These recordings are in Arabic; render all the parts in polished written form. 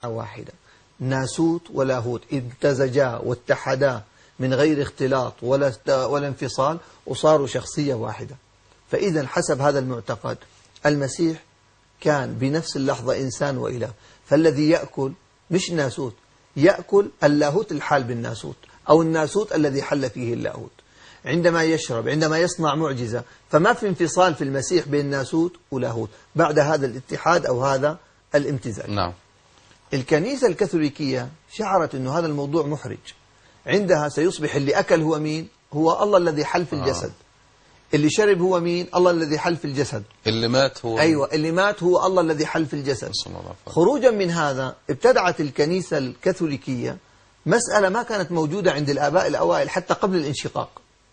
واحدة، ناسوت ولاهوت امتزجا واتحدا من غير اختلاط ولا انفصال، وصاروا شخصية واحدة. فإذا حسب هذا المعتقد المسيح كان بنفس اللحظة إنسان وإله، فالذي يأكل مش ناسوت، يأكل اللاهوت الحال بالناسوت، أو الناسوت الذي حل فيه اللاهوت. عندما يشرب، عندما يصنع معجزة، فما في انفصال في المسيح بين ناسوت ولاهوت بعد هذا الاتحاد أو هذا الامتزاج. نعم. الكنيسة الكاثوليكية شعرت أن هذا الموضوع محرج، عندها سيصبح اللي أكل هو مين؟ هو الله الذي حل في الجسد. اللي شرب هو مين؟ الله الذي حل في الجسد. اللي مات هو، أيوة، اللي مات هو الله الذي حل في الجسد. خروجا من هذا ابتدعت الكنيسة الكاثوليكية مسألة ما كانت موجودة عند الآباء الأوائل حتى قبل الانشقاق.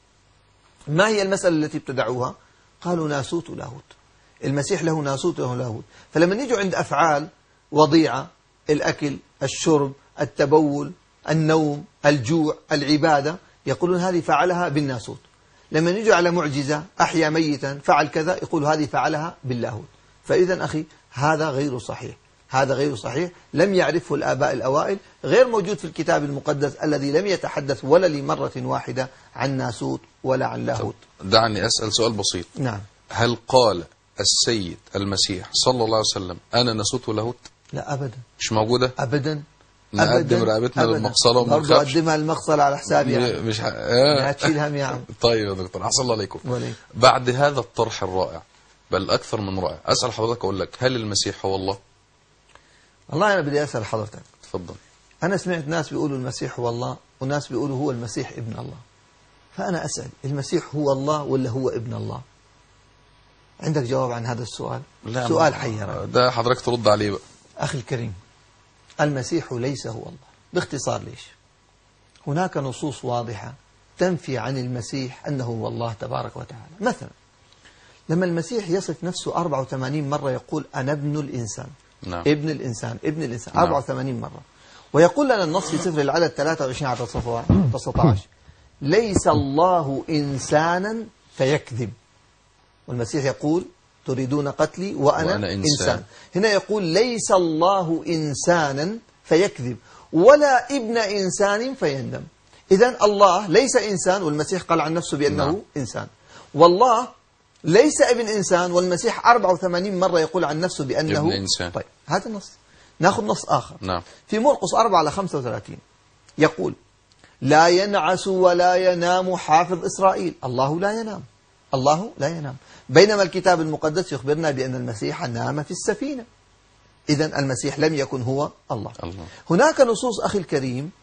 ما هي المسألة التي ابتدعوها؟ قالوا ناسوت ولاهوت، المسيح له ناسوت وله لاهوت. فلما نيجوا عند أفعال وضيعة، الأكل، الشرب، التبول، النوم، الجوع، العبادة، يقولون هذه فعلها بالناسوت. لما نيجوا على معجزة، أحيا ميتا، فعل كذا، يقول هذه فعلها باللاهوت. فإذا أخي هذا غير صحيح، هذا غير صحيح، لم يعرفه الآباء الأوائل، غير موجود في الكتاب المقدس الذي لم يتحدث ولا لمرة واحدة عن ناسوت ولا عن لاهوت. دعني أسأل سؤال بسيط. نعم. هل قال السيد المسيح صلى الله عليه وسلم أنا ناسوت ولاهوت؟ لا أبدا، مش موجودة أبدا. نقدم رقبتنا للمقصلة وما برضو نخافش. أقدمها للمقصلة على حسابي يعني. مش لا تشيل هم يا عم. طيب يا دكتور، أحسن الله عليكم. وليك. بعد هذا الطرح الرائع، بل أكثر من رائع، أسأل حضرتك أقول لك، هل المسيح هو الله؟ والله أنا بدي أسأل حضرتك. تفضل. أنا سمعت ناس بيقولوا المسيح هو الله، وناس بيقولوا هو المسيح ابن الله. فأنا أسأل، المسيح هو الله ولا هو ابن الله؟ عندك جواب عن هذا السؤال؟ لا، سؤال حيرني. ده حضرتك ترد عليه بقى. أخي الكريم، المسيح ليس هو الله. باختصار ليش؟ هناك نصوص واضحة تنفي عن المسيح أنه هو الله تبارك وتعالى. مثلا لما المسيح يصف نفسه 84 مرة يقول أنا ابن الإنسان. نعم. ابن الإنسان، ابن الإنسان، نعم. 84 مرة. ويقول لنا النص في سفر العدد 23-19 ليس الله إنسانا فيكذب. والمسيح يقول تريدون قتلي وأنا إنسان. هنا يقول ليس الله إنسانا فيكذب ولا ابن إنسان فيندم. إذن الله ليس إنسان، والمسيح قال عن نفسه بأنه نعم. إنسان. والله ليس ابن إنسان، والمسيح 84 مرة يقول عن نفسه بأنه ابن إنسان. طيب هذا النص. نأخذ نص آخر. نعم. في مرقس 4-35 يقول لا ينعس ولا ينام حافظ إسرائيل. الله لا ينام، الله لا ينام. بينما الكتاب المقدس يخبرنا بأن المسيح نام في السفينة. إذن المسيح لم يكن هو الله. هناك نصوص أخي الكريم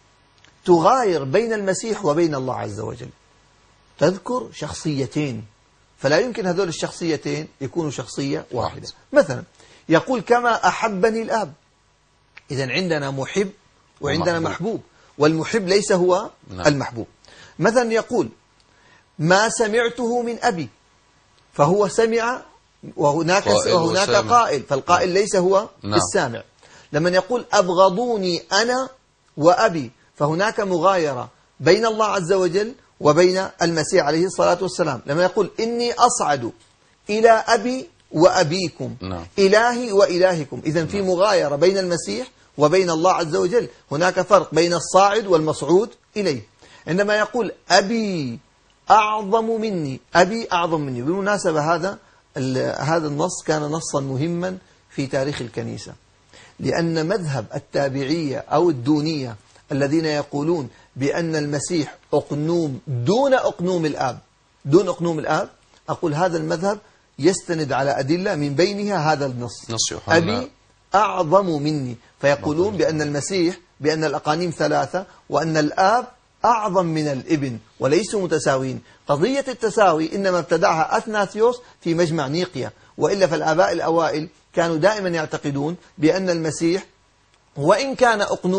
تغاير بين المسيح وبين الله عز وجل، تذكر شخصيتين، فلا يمكن هذول الشخصيتين يكونوا شخصية واحدة. مثلا يقول كما أحبني الآب. إذن عندنا محب وعندنا محبوب، والمحب ليس هو المحبوب. مثلا يقول ما سمعته من أبي، فهو سمع، وهناك قائل، فالقائل ليس هو السامع. لما يقول أبغضوني أنا وأبي، فهناك مغايرة بين الله عز وجل وبين المسيح عليه الصلاة والسلام. لما يقول إني أصعد إلى أبي وأبيكم، إلهي وإلهكم، إذن في مغايرة بين المسيح وبين الله عز وجل. هناك فرق بين الصاعد والمصعود إليه. عندما يقول أبي أعظم مني، أبي أعظم مني. بالمناسبة هذا النص كان نصا مهما في تاريخ الكنيسة، لأن مذهب التابعية أو الدونية الذين يقولون بأن المسيح أقنوم دون أقنوم الآب، دون أقنوم الآب، أقول هذا المذهب يستند على أدلة من بينها هذا النص، أبي أعظم مني. فيقولون بأن المسيح، بأن الأقانيم ثلاثة، وأن الآب أعظم من الابن وليسوا متساويين. قضية التساوي إنما ابتدعها أثناسيوس في مجمع نيقيا، وإلا فالآباء الأوائل كانوا دائما يعتقدون بأن المسيح وإن كان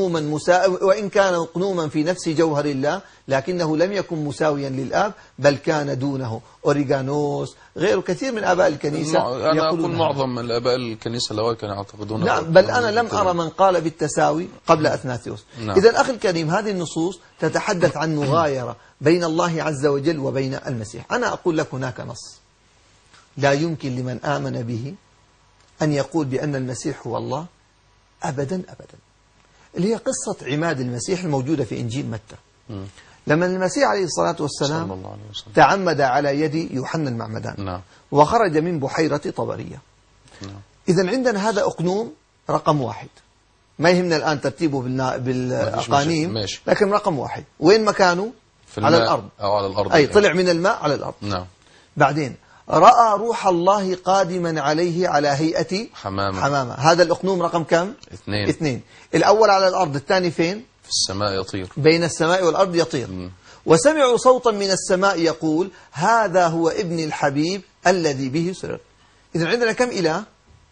أقنوما في نفس جوهر الله، لكنه لم يكن مساويا للآب، بل كان دونه. أوريغانوس غير كثير من آباء الكنيسة أنا أقول معظم من الآباء الكنيسة الأوائل كانوا يعتقدون. لا، بل أنا لم أرى من قال بالتساوي قبل أثناسيوس. إذن أخي الكريم، هذه النصوص تتحدث عن مغايرة بين الله عز وجل وبين المسيح. أنا أقول لك هناك نص لا يمكن لمن آمن به أن يقول بأن المسيح هو الله أبدا أبدا، اللي هي قصة عماد المسيح الموجودة في إنجيل متى. لما المسيح عليه الصلاة والسلام صلى الله عليه وسلم تعمد على يد يوحنا المعمدان، نعم. وخرج من بحيرة طبرية. نعم. إذن عندنا هذا أقنوم رقم 1، ما يهمنا الآن ترتيبه بالأقانيم، ماشي. لكن رقم 1 وين مكانه؟ في على الأرض، أو على الأرض، أي طلع من الماء على الأرض. نعم. بعدين رأى روح الله قادما عليه على هيئة حمامة. هذا الأقنوم رقم كم؟ 2. الأول على الأرض، الثاني فين؟ في السماء يطير، بين السماء والأرض يطير. وسمعوا صوتا من السماء يقول هذا هو ابن الحبيب الذي به سررت. إذن عندنا كم إله؟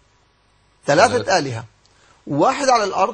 3 آلهة، واحد على الأرض،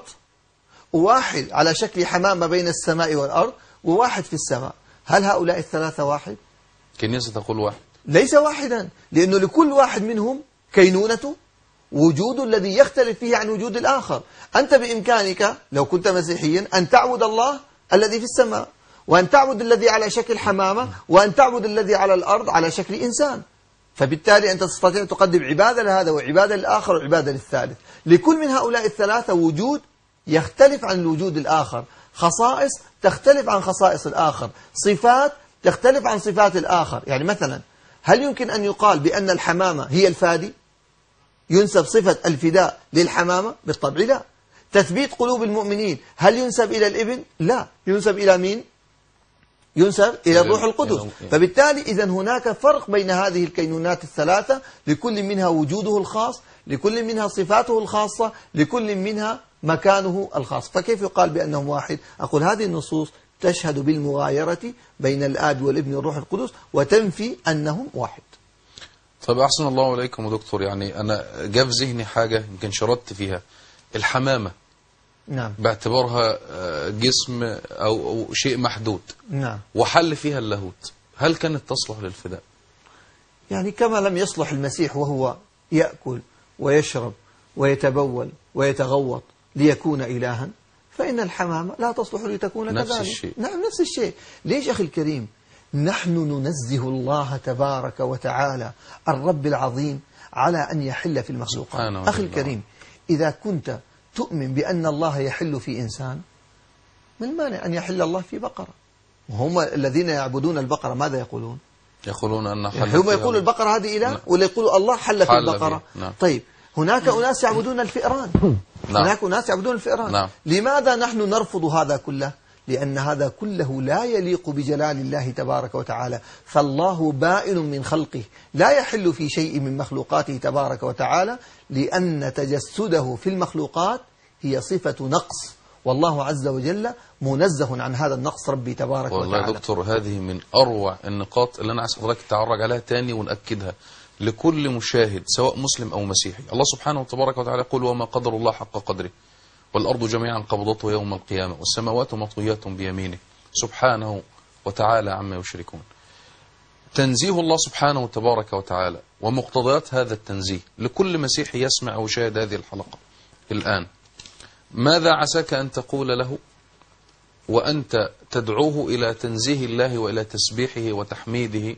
وواحد على شكل حمامة بين السماء والأرض، وواحد في السماء. هل هؤلاء ال3 واحد؟ كنيسة تقول واحد. ليس واحدا، لأنه لكل واحد منهم كينونته، وجود الذي يختلف فيه عن وجود الآخر. أنت بإمكانك لو كنت مسيحيا أن تعبد الله الذي في السماء، وأن تعبد الذي على شكل حمامة، وأن تعبد الذي على الأرض على شكل إنسان. فبالتالي أنت تستطيع تقدم عبادة لهذا وعبادة للآخر وعبادة للثالث. لكل من هؤلاء ال3 وجود يختلف عن الوجود الآخر، خصائص تختلف عن خصائص الآخر، صفات تختلف عن صفات الآخر. يعني مثلا هل يمكن أن يقال بأن الحمامة هي الفادي؟ ينسب صفة الفداء للحمامة؟ بالطبع لا. تثبيت قلوب المؤمنين هل ينسب إلى الابن؟ لا، ينسب إلى مين؟ ينسب إلى الروح القدس. فبالتالي إذن هناك فرق بين هذه الكينونات ال3، لكل منها وجوده الخاص، لكل منها صفاته الخاصة، لكل منها مكانه الخاص. فكيف يقال بأنهم واحد؟ أقول هذه النصوص تشهد بالمغايرة بين الآب والابن والروح القدس، وتنفي أنهم واحد. طيب أحسن الله إليكم يا دكتور، يعني أنا جاء في ذهني حاجة يمكن شردت فيها، الحمامة. نعم. باعتبارها جسم أو شيء محدود. نعم. وحل فيها اللاهوت، هل كانت تصلح للفداء؟ يعني كما لم يصلح المسيح وهو يأكل ويشرب ويتبول ويتغوط ليكون إلها، فإن الحمامة لا تصلح لتكون كذلك. نفس الشيء. نعم نفس الشيء. ليش أخي الكريم؟ نحن ننزه الله تبارك وتعالى الرب العظيم على أن يحل في المخلوقات. أخي الكريم، إذا كنت تؤمن بأن الله يحل في إنسان، ما المانع أن يحل الله في بقرة؟ وهم الذين يعبدون البقرة ماذا يقولون؟ يقولون أن حل هم يقولوا البقرة هذه إله، ولا يقولوا الله حل في البقرة؟ نعم. طيب هناك أناس يعبدون الفئران. نعم. هناك أناس يعبدون الفئران. نعم. لماذا نحن نرفض هذا كله؟ لأن هذا كله لا يليق بجلال الله تبارك وتعالى. فالله بائن من خلقه، لا يحل في شيء من مخلوقاته تبارك وتعالى، لأن تجسده في المخلوقات هي صفة نقص، والله عز وجل منزه عن هذا النقص ربي تبارك وتعالى. والله يا دكتور هذه من أروع النقاط اللي أنا عايز حضرتك تعرج عليها تاني ونأكدها لكل مشاهد سواء مسلم أو مسيحي. الله سبحانه وتبارك وتعالى يقول وما قدر الله حق قدره والأرض جميعا قبضته يوم القيامة والسماوات مطويات بيمينه سبحانه وتعالى عما يشركون. تنزيه الله سبحانه وتبارك وتعالى ومقتضيات هذا التنزيه لكل مسيحي يسمع أو يشاهد هذه الحلقة الآن، ماذا عساك أن تقول له وأنت تدعوه إلى تنزيه الله وإلى تسبيحه وتحميده،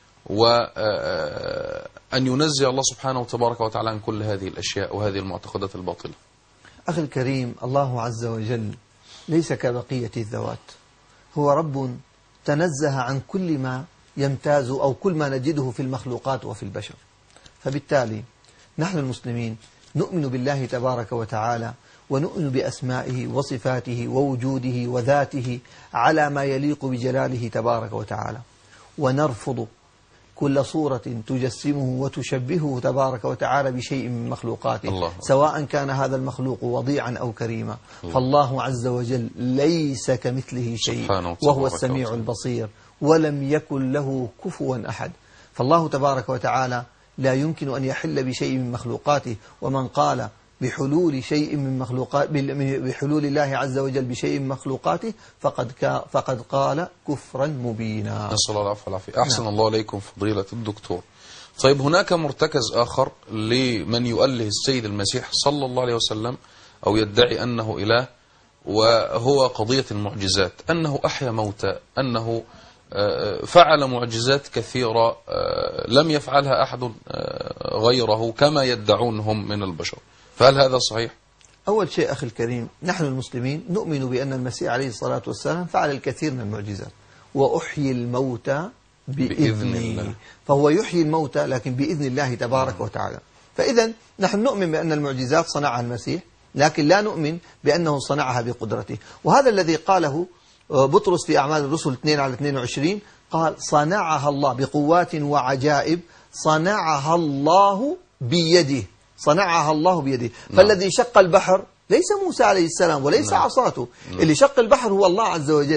وأن ينزه الله سبحانه وتبارك وتعالى عن كل هذه الأشياء وهذه المعتقدات الباطلة؟ أخي الكريم، الله عز وجل ليس كبقية الذوات، هو رب تنزه عن كل ما يمتاز أو كل ما نجده في المخلوقات وفي البشر. فبالتالي نحن المسلمين نؤمن بالله تبارك وتعالى، ونؤمن بأسمائه وصفاته ووجوده وذاته على ما يليق بجلاله تبارك وتعالى، ونرفض كل صورة تجسمه وتشبهه تبارك وتعالى بشيء من مخلوقاته، سواء كان هذا المخلوق وضيعا أو كريما. فالله عز وجل ليس كمثله شيء وهو السميع البصير، ولم يكن له كفوا أحد. فالله تبارك وتعالى لا يمكن أن يحل بشيء من مخلوقاته، ومن قال بحلول شيء من مخلوقات بحلول الله عز وجل بشيء من مخلوقاته فقد قال كفرا مبينا. نسأل الله العفو والعافية. أحسن الله عليكم فضيلة الدكتور. طيب هناك مرتكز آخر لمن يؤله السيد المسيح صلى الله عليه وسلم أو يدعي أنه إله، وهو قضية المعجزات، أنه أحيا موتى، أنه فعل معجزات كثيرة لم يفعلها أحد غيره كما يدعون هم من البشر. فهل هذا صحيح؟ أول شيء أخي الكريم، نحن المسلمين نؤمن بأن المسيح عليه الصلاة والسلام فعل الكثير من المعجزات، وأحيي الموتى بإذن الله، فهو يحيي الموتى لكن بإذن الله تبارك وتعالى. فإذا نحن نؤمن بأن المعجزات صنعها المسيح، لكن لا نؤمن بأنه صنعها بقدرته. وهذا الذي قاله بطرس في أعمال الرسل 2:22، قال صنعها الله بقوات وعجائب، صنعها الله بيده، صنعها الله بيده. فالذي شق البحر ليس موسى عليه السلام وليس عصاته، اللي شق البحر هو الله عز وجل.